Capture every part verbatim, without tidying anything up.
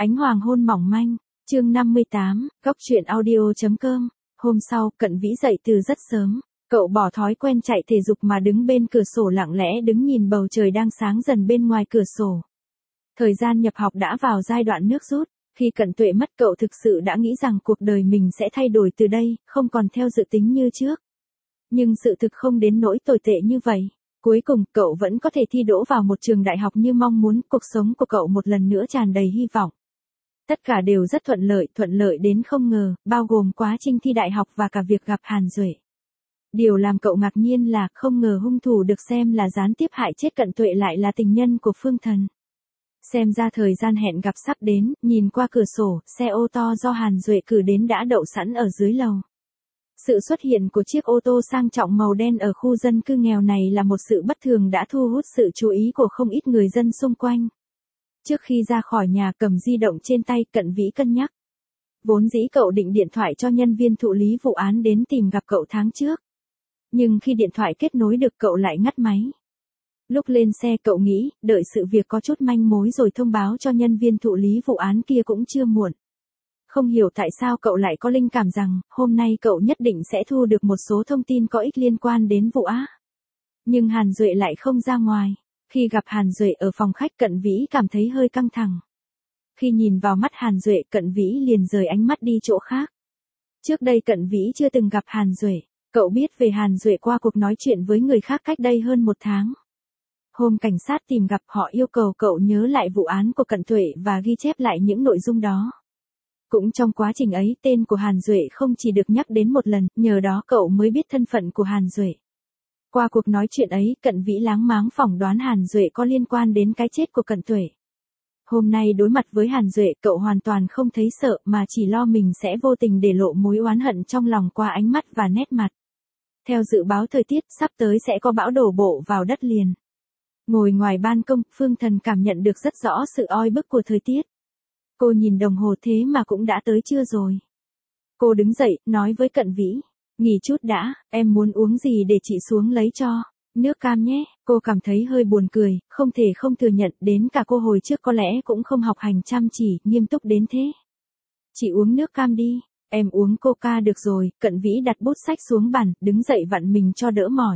Ánh hoàng hôn mỏng manh, chương năm mươi tám, góc truyện audio.com. Hôm sau, Cận Vĩ dậy từ rất sớm, cậu bỏ thói quen chạy thể dục mà đứng bên cửa sổ lặng lẽ đứng nhìn bầu trời đang sáng dần bên ngoài cửa sổ. Thời gian nhập học đã vào giai đoạn nước rút, khi Cận Tuệ mất cậu thực sự đã nghĩ rằng cuộc đời mình sẽ thay đổi từ đây, không còn theo dự tính như trước. Nhưng sự thực không đến nỗi tồi tệ như vậy. Cuối cùng, cậu vẫn có thể thi đỗ vào một trường đại học như mong muốn, cuộc sống của cậu một lần nữa tràn đầy hy vọng. Tất cả đều rất thuận lợi, thuận lợi đến không ngờ, bao gồm quá trình thi đại học và cả việc gặp Hàn Duệ. Điều làm cậu ngạc nhiên là không ngờ hung thủ được xem là gián tiếp hại chết Cận Tuệ lại là tình nhân của Phương Thần. Xem ra thời gian hẹn gặp sắp đến, nhìn qua cửa sổ, xe ô tô do Hàn Duệ cử đến đã đậu sẵn ở dưới lầu. Sự xuất hiện của chiếc ô tô sang trọng màu đen ở khu dân cư nghèo này là một sự bất thường đã thu hút sự chú ý của không ít người dân xung quanh. Trước khi ra khỏi nhà cầm di động trên tay, Cận Vĩ cân nhắc. Vốn dĩ cậu định điện thoại cho nhân viên thụ lý vụ án đến tìm gặp cậu tháng trước. Nhưng khi điện thoại kết nối được cậu lại ngắt máy. Lúc lên xe cậu nghĩ, đợi sự việc có chút manh mối rồi thông báo cho nhân viên thụ lý vụ án kia cũng chưa muộn. Không hiểu tại sao cậu lại có linh cảm rằng, hôm nay cậu nhất định sẽ thu được một số thông tin có ích liên quan đến vụ án. Nhưng Hàn Duệ lại không ra ngoài. Khi gặp Hàn Duệ ở phòng khách, Cận Vĩ cảm thấy hơi căng thẳng. Khi nhìn vào mắt Hàn Duệ, Cận Vĩ liền rời ánh mắt đi chỗ khác. Trước đây Cận Vĩ chưa từng gặp Hàn Duệ. Cậu biết về Hàn Duệ qua cuộc nói chuyện với người khác cách đây hơn một tháng. Hôm cảnh sát tìm gặp, họ yêu cầu cậu nhớ lại vụ án của Cận Tuệ và ghi chép lại những nội dung đó. Cũng trong quá trình ấy, tên của Hàn Duệ không chỉ được nhắc đến một lần, nhờ đó cậu mới biết thân phận của Hàn Duệ. Qua cuộc nói chuyện ấy, Cận Vĩ láng máng phỏng đoán Hàn Duệ có liên quan đến cái chết của Cận Tuệ. Hôm nay đối mặt với Hàn Duệ, cậu hoàn toàn không thấy sợ mà chỉ lo mình sẽ vô tình để lộ mối oán hận trong lòng qua ánh mắt và nét mặt. Theo dự báo thời tiết, sắp tới sẽ có bão đổ bộ vào đất liền. Ngồi ngoài ban công, Phương Thần cảm nhận được rất rõ sự oi bức của thời tiết. Cô nhìn đồng hồ thế mà cũng đã tới trưa rồi. Cô đứng dậy, nói với Cận Vĩ. Nghỉ chút đã, em muốn uống gì để chị xuống lấy cho. Nước cam nhé, cô cảm thấy hơi buồn cười, không thể không thừa nhận, đến cả cô hồi trước có lẽ cũng không học hành chăm chỉ, nghiêm túc đến thế. Chị uống nước cam đi, em uống coca được rồi. Cận Vĩ đặt bút sách xuống bàn, đứng dậy vặn mình cho đỡ mỏi.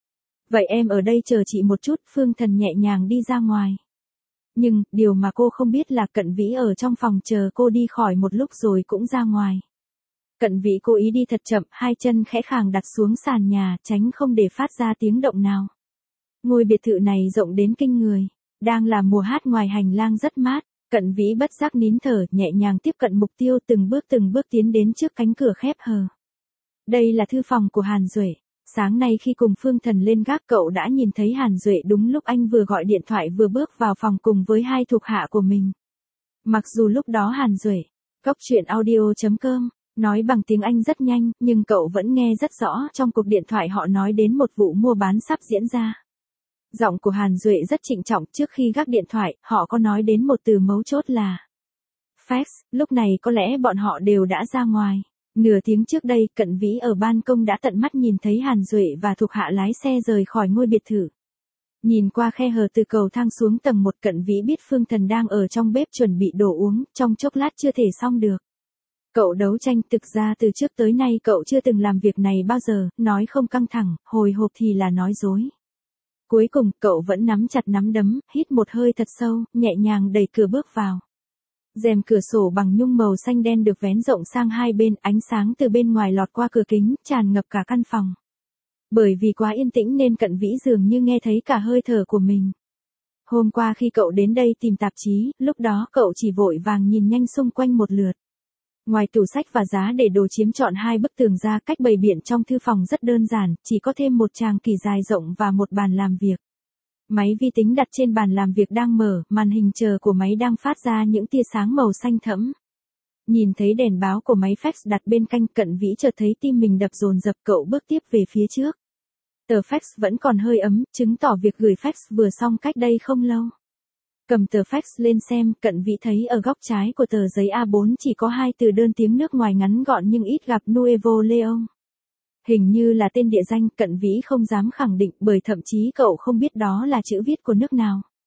Vậy em ở đây chờ chị một chút, Phương Thần nhẹ nhàng đi ra ngoài. Nhưng, điều mà cô không biết là Cận Vĩ ở trong phòng chờ cô đi khỏi một lúc rồi cũng ra ngoài. Cận Vĩ cố ý đi thật chậm, hai chân khẽ khàng đặt xuống sàn nhà, tránh không để phát ra tiếng động nào. Ngôi biệt thự này rộng đến kinh người. Đang là mùa hát, ngoài hành lang rất mát. Cận Vĩ bất giác nín thở, nhẹ nhàng tiếp cận mục tiêu, từng bước từng bước tiến đến trước cánh cửa khép hờ. Đây là thư phòng của Hàn Duệ. Sáng nay khi cùng Phương Thần lên gác, cậu đã nhìn thấy Hàn Duệ đúng lúc anh vừa gọi điện thoại vừa bước vào phòng cùng với hai thuộc hạ của mình. Mặc dù lúc đó Hàn Duệ, góc truyện audio.com, nói bằng tiếng Anh rất nhanh, nhưng cậu vẫn nghe rất rõ trong cuộc điện thoại họ nói đến một vụ mua bán sắp diễn ra. Giọng của Hàn Duệ rất trịnh trọng, trước khi gác điện thoại, họ có nói đến một từ mấu chốt là fax, lúc này có lẽ bọn họ đều đã ra ngoài. Nửa tiếng trước đây, Cận Vĩ ở ban công đã tận mắt nhìn thấy Hàn Duệ và thuộc hạ lái xe rời khỏi ngôi biệt thự. Nhìn qua khe hở từ cầu thang xuống tầng một, Cận Vĩ biết Phương Thần đang ở trong bếp chuẩn bị đồ uống, trong chốc lát chưa thể xong được. Cậu đấu tranh, thực ra từ trước tới nay cậu chưa từng làm việc này bao giờ, nói không căng thẳng, hồi hộp thì là nói dối. Cuối cùng, cậu vẫn nắm chặt nắm đấm, hít một hơi thật sâu, nhẹ nhàng đẩy cửa bước vào. Rèm cửa sổ bằng nhung màu xanh đen được vén rộng sang hai bên, ánh sáng từ bên ngoài lọt qua cửa kính, tràn ngập cả căn phòng. Bởi vì quá yên tĩnh nên Cận Vĩ dường như nghe thấy cả hơi thở của mình. Hôm qua khi cậu đến đây tìm tạp chí, lúc đó cậu chỉ vội vàng nhìn nhanh xung quanh một lượt. Ngoài tủ sách và giá để đồ chiếm trọn hai bức tường ra, cách bày biện trong thư phòng rất đơn giản, chỉ có thêm một tràng kỳ dài rộng và một bàn làm việc. Máy vi tính đặt trên bàn làm việc đang mở, màn hình chờ của máy đang phát ra những tia sáng màu xanh thẫm. Nhìn thấy đèn báo của máy fax đặt bên cạnh, Cận Vĩ chợt thấy tim mình đập dồn dập, cậu bước tiếp về phía trước. Tờ fax vẫn còn hơi ấm, chứng tỏ việc gửi fax vừa xong cách đây không lâu. Cầm tờ fax lên xem, Cận Vĩ thấy ở góc trái của tờ giấy A bốn chỉ có hai từ đơn tiếng nước ngoài ngắn gọn nhưng ít gặp: Nuevo León. Hình như là tên địa danh, Cận Vĩ không dám khẳng định bởi thậm chí cậu không biết đó là chữ viết của nước nào.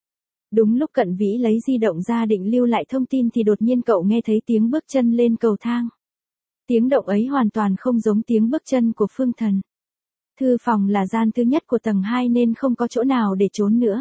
Đúng lúc Cận Vĩ lấy di động ra định lưu lại thông tin thì đột nhiên cậu nghe thấy tiếng bước chân lên cầu thang. Tiếng động ấy hoàn toàn không giống tiếng bước chân của Phương Thần. Thư phòng là gian thứ nhất của tầng hai nên không có chỗ nào để trốn nữa.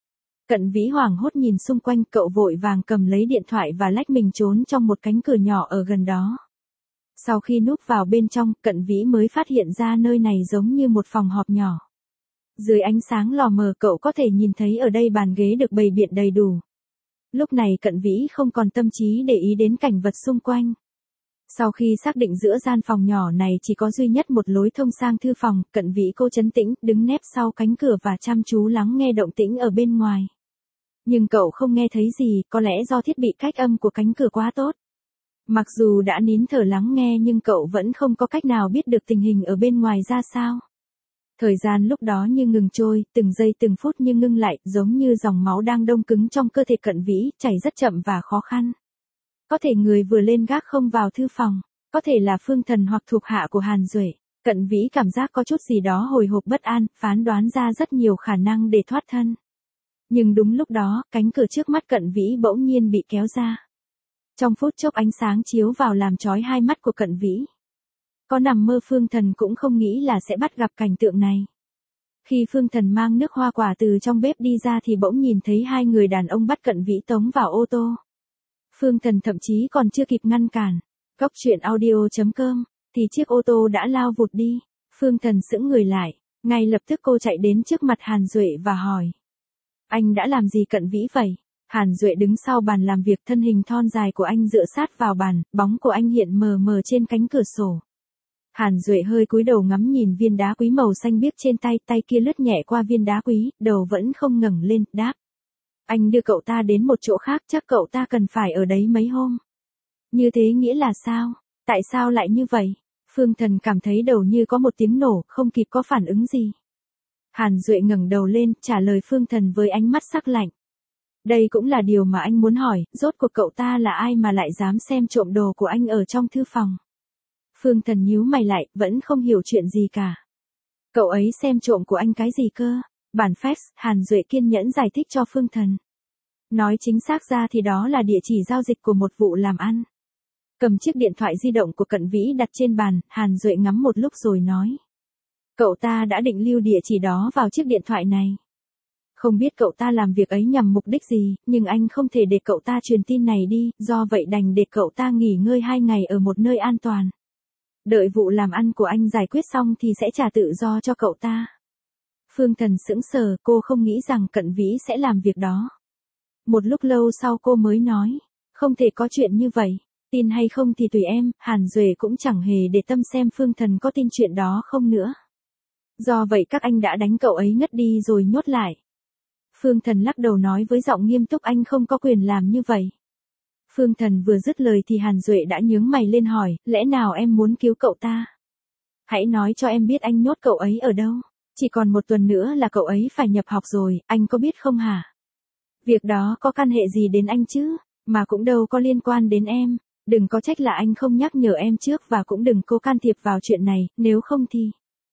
Cận Vĩ hoảng hốt nhìn xung quanh, cậu vội vàng cầm lấy điện thoại và lách mình trốn trong một cánh cửa nhỏ ở gần đó. Sau khi núp vào bên trong, Cận Vĩ mới phát hiện ra nơi này giống như một phòng họp nhỏ. Dưới ánh sáng lò mờ cậu có thể nhìn thấy ở đây bàn ghế được bày biện đầy đủ. Lúc này Cận Vĩ không còn tâm trí để ý đến cảnh vật xung quanh. Sau khi xác định giữa gian phòng nhỏ này chỉ có duy nhất một lối thông sang thư phòng, Cận Vĩ cố trấn tĩnh, đứng nép sau cánh cửa và chăm chú lắng nghe động tĩnh ở bên ngoài. Nhưng cậu không nghe thấy gì, có lẽ do thiết bị cách âm của cánh cửa quá tốt. Mặc dù đã nín thở lắng nghe nhưng cậu vẫn không có cách nào biết được tình hình ở bên ngoài ra sao. Thời gian lúc đó như ngừng trôi, từng giây từng phút như ngưng lại, giống như dòng máu đang đông cứng trong cơ thể Cận Vĩ, chảy rất chậm và khó khăn. Có thể người vừa lên gác không vào thư phòng, có thể là Phương Thần hoặc thuộc hạ của Hàn Duệ. Cận Vĩ cảm giác có chút gì đó hồi hộp bất an, phán đoán ra rất nhiều khả năng để thoát thân. Nhưng đúng lúc đó, cánh cửa trước mắt Cận Vĩ bỗng nhiên bị kéo ra. Trong phút chốc ánh sáng chiếu vào làm chói hai mắt của Cận Vĩ. Có nằm mơ Phương Thần cũng không nghĩ là sẽ bắt gặp cảnh tượng này. Khi Phương Thần mang nước hoa quả từ trong bếp đi ra thì bỗng nhìn thấy hai người đàn ông bắt Cận Vĩ tống vào ô tô. Phương Thần thậm chí còn chưa kịp ngăn cản. Góc truyện audio chấm com thì chiếc ô tô đã lao vụt đi. Phương Thần sững người lại, ngay lập tức cô chạy đến trước mặt Hàn Duệ và hỏi: "Anh đã làm gì Cận Vĩ vậy?" Hàn Duệ đứng sau bàn làm việc, thân hình thon dài của anh dựa sát vào bàn, bóng của anh hiện mờ mờ trên cánh cửa sổ. Hàn Duệ hơi cúi đầu ngắm nhìn viên đá quý màu xanh biếc trên tay, tay kia lướt nhẹ qua viên đá quý, đầu vẫn không ngẩng lên, đáp: "Anh đưa cậu ta đến một chỗ khác, chắc cậu ta cần phải ở đấy mấy hôm." "Như thế nghĩa là sao? Tại sao lại như vậy?" Phương Thần cảm thấy đầu như có một tiếng nổ, không kịp có phản ứng gì. Hàn Duệ ngẩng đầu lên, trả lời Phương Thần với ánh mắt sắc lạnh. "Đây cũng là điều mà anh muốn hỏi, rốt cuộc cậu ta là ai mà lại dám xem trộm đồ của anh ở trong thư phòng?" Phương Thần nhíu mày lại, vẫn không hiểu chuyện gì cả. "Cậu ấy xem trộm của anh cái gì cơ?" Bản fax, Hàn Duệ kiên nhẫn giải thích cho Phương Thần. Nói chính xác ra thì đó là địa chỉ giao dịch của một vụ làm ăn. Cầm chiếc điện thoại di động của Cận Vĩ đặt trên bàn, Hàn Duệ ngắm một lúc rồi nói: "Cậu ta đã định lưu địa chỉ đó vào chiếc điện thoại này. Không biết cậu ta làm việc ấy nhằm mục đích gì, nhưng anh không thể để cậu ta truyền tin này đi, do vậy đành để cậu ta nghỉ ngơi hai ngày ở một nơi an toàn. Đợi vụ làm ăn của anh giải quyết xong thì sẽ trả tự do cho cậu ta." Phương Thần sững sờ, cô không nghĩ rằng Cận Vĩ sẽ làm việc đó. Một lúc lâu sau cô mới nói: "Không thể có chuyện như vậy, tin hay không thì tùy em." Hàn Duệ cũng chẳng hề để tâm xem Phương Thần có tin chuyện đó không nữa. "Do vậy các anh đã đánh cậu ấy ngất đi rồi nhốt lại." Phương Thần lắc đầu nói với giọng nghiêm túc: "Anh không có quyền làm như vậy." Phương Thần vừa dứt lời thì Hàn Duệ đã nhướng mày lên hỏi: "Lẽ nào em muốn cứu cậu ta? Hãy nói cho em biết anh nhốt cậu ấy ở đâu. Chỉ còn một tuần nữa là cậu ấy phải nhập học rồi, anh có biết không hả? Việc đó có căn hệ gì đến anh chứ, mà cũng đâu có liên quan đến em. Đừng có trách là anh không nhắc nhở em trước và cũng đừng cố can thiệp vào chuyện này, nếu không thì..."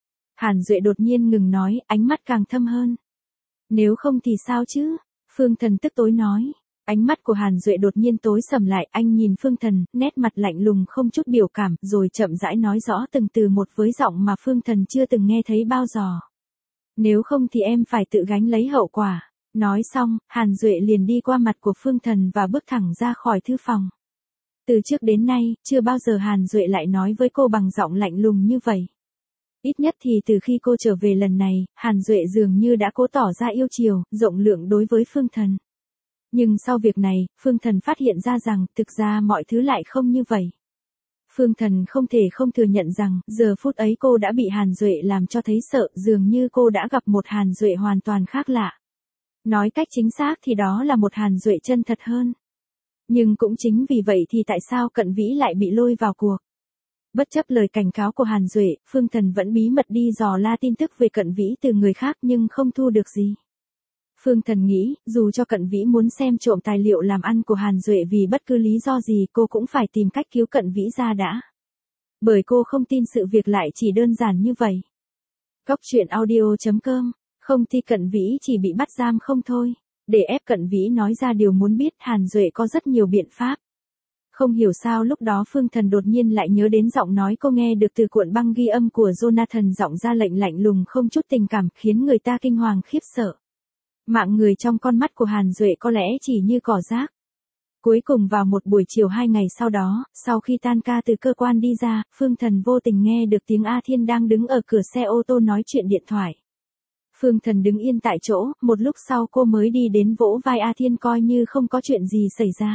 Hàn Duệ đột nhiên ngừng nói, ánh mắt càng thâm hơn. "Nếu không thì sao chứ?" Phương Thần tức tối nói. Ánh mắt của Hàn Duệ đột nhiên tối sầm lại, anh nhìn Phương Thần, nét mặt lạnh lùng không chút biểu cảm, rồi chậm rãi nói rõ từng từ một với giọng mà Phương Thần chưa từng nghe thấy bao giờ. "Nếu không thì em phải tự gánh lấy hậu quả." Nói xong, Hàn Duệ liền đi qua mặt của Phương Thần và bước thẳng ra khỏi thư phòng. Từ trước đến nay, chưa bao giờ Hàn Duệ lại nói với cô bằng giọng lạnh lùng như vậy. Ít nhất thì từ khi cô trở về lần này, Hàn Duệ dường như đã cố tỏ ra yêu chiều, rộng lượng đối với Phương Thần. Nhưng sau việc này, Phương Thần phát hiện ra rằng, thực ra mọi thứ lại không như vậy. Phương Thần không thể không thừa nhận rằng, giờ phút ấy cô đã bị Hàn Duệ làm cho thấy sợ, dường như cô đã gặp một Hàn Duệ hoàn toàn khác lạ. Nói cách chính xác thì đó là một Hàn Duệ chân thật hơn. Nhưng cũng chính vì vậy thì tại sao Cận Vĩ lại bị lôi vào cuộc? Bất chấp lời cảnh cáo của Hàn Duệ, Phương Thần vẫn bí mật đi dò la tin tức về Cận Vĩ từ người khác nhưng không thu được gì. Phương Thần nghĩ, dù cho Cận Vĩ muốn xem trộm tài liệu làm ăn của Hàn Duệ vì bất cứ lý do gì cô cũng phải tìm cách cứu Cận Vĩ ra đã. Bởi cô không tin sự việc lại chỉ đơn giản như vậy. Góc truyện audio chấm com, không thì Cận Vĩ chỉ bị bắt giam không thôi. Để ép Cận Vĩ nói ra điều muốn biết, Hàn Duệ có rất nhiều biện pháp. Không hiểu sao lúc đó Phương Thần đột nhiên lại nhớ đến giọng nói cô nghe được từ cuộn băng ghi âm của Jonathan, giọng ra lệnh lạnh lùng không chút tình cảm, khiến người ta kinh hoàng khiếp sợ. Mạng người trong con mắt của Hàn Duệ có lẽ chỉ như cỏ rác. Cuối cùng vào một buổi chiều hai ngày sau đó, sau khi tan ca từ cơ quan đi ra, Phương Thần vô tình nghe được tiếng A Thiên đang đứng ở cửa xe ô tô nói chuyện điện thoại. Phương Thần đứng yên tại chỗ, một lúc sau cô mới đi đến vỗ vai A Thiên coi như không có chuyện gì xảy ra.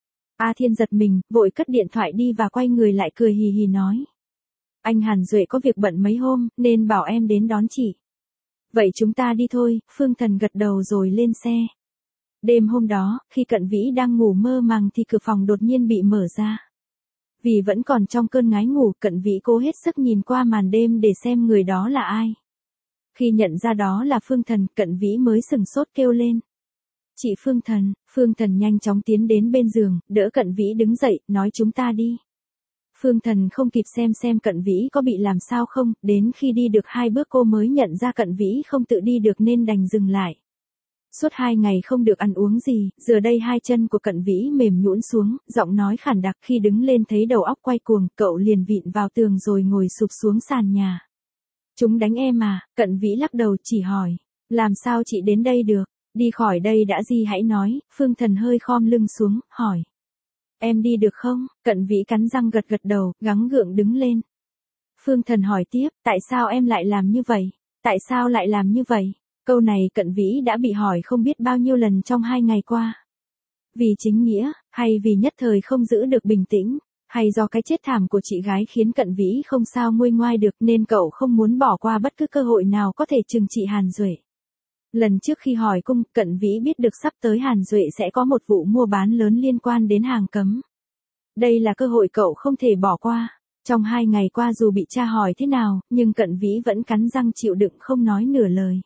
A Thiên giật mình, vội cất điện thoại đi và quay người lại cười hì hì nói. Anh Hàn Duệ có việc bận mấy hôm, nên bảo em đến đón chị. Vậy chúng ta đi thôi, Phương Thần gật đầu rồi lên xe. Đêm hôm đó, khi Cận Vĩ đang ngủ mơ màng thì cửa phòng đột nhiên bị mở ra. Vì vẫn còn trong cơn ngái ngủ, Cận Vĩ cố hết sức nhìn qua màn đêm để xem người đó là ai. Khi nhận ra đó là Phương Thần, Cận Vĩ mới sừng sốt kêu lên. Chị Phương Thần, Phương Thần nhanh chóng tiến đến bên giường, đỡ Cận Vĩ đứng dậy, nói chúng ta đi. Phương Thần không kịp xem xem Cận Vĩ có bị làm sao không, đến khi đi được hai bước cô mới nhận ra Cận Vĩ không tự đi được nên đành dừng lại. Suốt hai ngày không được ăn uống gì, giờ đây hai chân của Cận Vĩ mềm nhũn xuống, giọng nói khản đặc, khi đứng lên thấy đầu óc quay cuồng, cậu liền vịn vào tường rồi ngồi sụp xuống sàn nhà. Chúng đánh em à? Cận Vĩ lắc đầu chỉ hỏi. Làm sao chị đến đây được? Đi khỏi đây đã gì hãy nói. Phương Thần hơi khom lưng xuống, hỏi. Em đi được không? Cận Vĩ cắn răng gật gật đầu, gắng gượng đứng lên. Phương Thần hỏi tiếp, tại sao em lại làm như vậy? Tại sao lại làm như vậy? Câu này Cận Vĩ đã bị hỏi không biết bao nhiêu lần trong hai ngày qua. Vì chính nghĩa, hay vì nhất thời không giữ được bình tĩnh, hay do cái chết thảm của chị gái khiến Cận Vĩ không sao nguôi ngoai được nên cậu không muốn bỏ qua bất cứ cơ hội nào có thể trừng trị Hàn Duệ. Lần trước khi hỏi cung, Cận Vĩ biết được sắp tới Hàn Duệ sẽ có một vụ mua bán lớn liên quan đến hàng cấm. Đây là cơ hội cậu không thể bỏ qua. Trong hai ngày qua dù bị tra hỏi thế nào, nhưng Cận Vĩ vẫn cắn răng chịu đựng không nói nửa lời.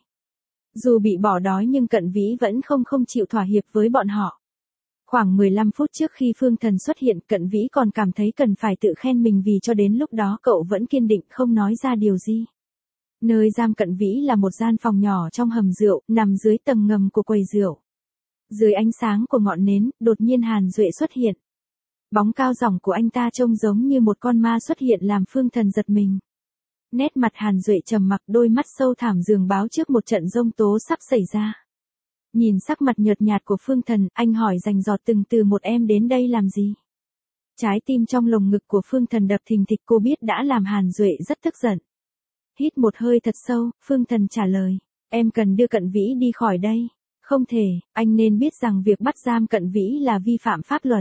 Dù bị bỏ đói nhưng Cận Vĩ vẫn không không chịu thỏa hiệp với bọn họ. Khoảng mười lăm phút trước khi Phương Thần xuất hiện, Cận Vĩ còn cảm thấy cần phải tự khen mình vì cho đến lúc đó cậu vẫn kiên định không nói ra điều gì. Nơi giam Cận Vĩ là một gian phòng nhỏ trong hầm rượu, nằm dưới tầng ngầm của quầy rượu. Dưới ánh sáng của ngọn nến, đột nhiên Hàn Duệ xuất hiện. Bóng cao ròng của anh ta trông giống như một con ma xuất hiện làm Phương Thần giật mình. Nét mặt Hàn Duệ trầm mặc, đôi mắt sâu thẳm dường báo trước một trận giông tố sắp xảy ra. Nhìn sắc mặt nhợt nhạt của Phương Thần, anh hỏi rành rọt từng từ một em đến đây làm gì? Trái tim trong lồng ngực của Phương Thần đập thình thịch, cô biết đã làm Hàn Duệ rất tức giận. Hít một hơi thật sâu, Phương Thần trả lời. Em cần đưa Cận Vĩ đi khỏi đây. Không thể, anh nên biết rằng việc bắt giam Cận Vĩ là vi phạm pháp luật.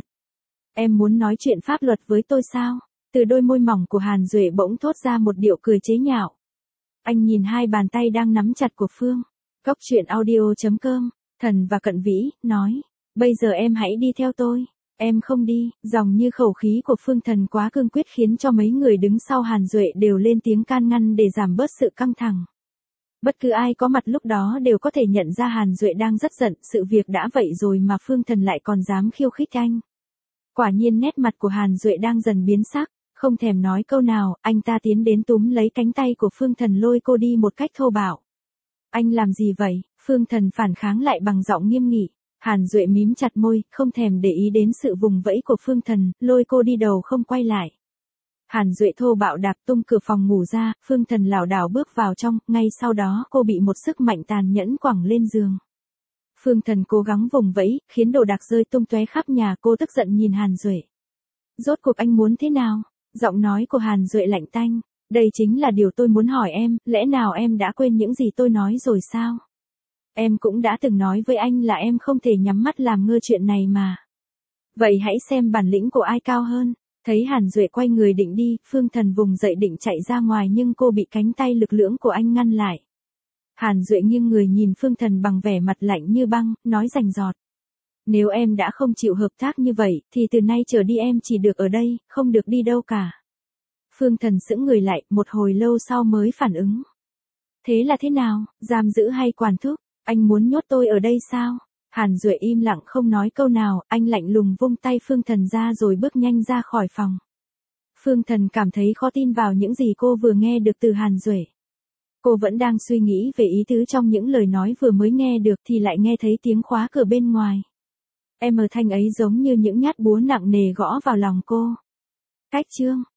Em muốn nói chuyện pháp luật với tôi sao? Từ đôi môi mỏng của Hàn Duệ bỗng thốt ra một điệu cười chế nhạo. Anh nhìn hai bàn tay đang nắm chặt của Phương. Góc truyện audio chấm com, Thần và Cận Vĩ, nói. Bây giờ em hãy đi theo tôi. Em không đi, dòng như khẩu khí của Phương Thần quá cương quyết khiến cho mấy người đứng sau Hàn Duệ đều lên tiếng can ngăn để giảm bớt sự căng thẳng. Bất cứ ai có mặt lúc đó đều có thể nhận ra Hàn Duệ đang rất giận, sự việc đã vậy rồi mà Phương Thần lại còn dám khiêu khích anh. Quả nhiên nét mặt của Hàn Duệ đang dần biến sắc, không thèm nói câu nào, anh ta tiến đến túm lấy cánh tay của Phương Thần lôi cô đi một cách thô bạo. Anh làm gì vậy? Phương Thần phản kháng lại bằng giọng nghiêm nghị. Hàn Duệ mím chặt môi, không thèm để ý đến sự vùng vẫy của Phương Thần, lôi cô đi đầu không quay lại. Hàn Duệ thô bạo đạp tung cửa phòng ngủ ra, Phương Thần lảo đảo bước vào trong, ngay sau đó cô bị một sức mạnh tàn nhẫn quẳng lên giường. Phương Thần cố gắng vùng vẫy, khiến đồ đạc rơi tung tóe khắp nhà, cô tức giận nhìn Hàn Duệ. Rốt cuộc anh muốn thế nào? Giọng nói của Hàn Duệ lạnh tanh. Đây chính là điều tôi muốn hỏi em, lẽ nào em đã quên những gì tôi nói rồi sao? Em cũng đã từng nói với anh là em không thể nhắm mắt làm ngơ chuyện này mà. Vậy hãy xem bản lĩnh của ai cao hơn. Thấy Hàn Duệ quay người định đi, Phương Thần vùng dậy định chạy ra ngoài nhưng cô bị cánh tay lực lưỡng của anh ngăn lại. Hàn Duệ nghiêng người nhìn Phương Thần bằng vẻ mặt lạnh như băng, nói rành rọt. Nếu em đã không chịu hợp tác như vậy, thì từ nay trở đi em chỉ được ở đây, không được đi đâu cả. Phương Thần sững người lại, một hồi lâu sau mới phản ứng. Thế là thế nào, giam giữ hay quản thúc? Anh muốn nhốt tôi ở đây sao? Hàn Duệ im lặng không nói câu nào, anh lạnh lùng vung tay Phương Thần ra rồi bước nhanh ra khỏi phòng. Phương Thần cảm thấy khó tin vào những gì cô vừa nghe được từ Hàn Duệ. Cô vẫn đang suy nghĩ về ý tứ trong những lời nói vừa mới nghe được thì lại nghe thấy tiếng khóa cửa bên ngoài. Em ở thanh ấy giống như những nhát búa nặng nề gõ vào lòng cô. Cách chương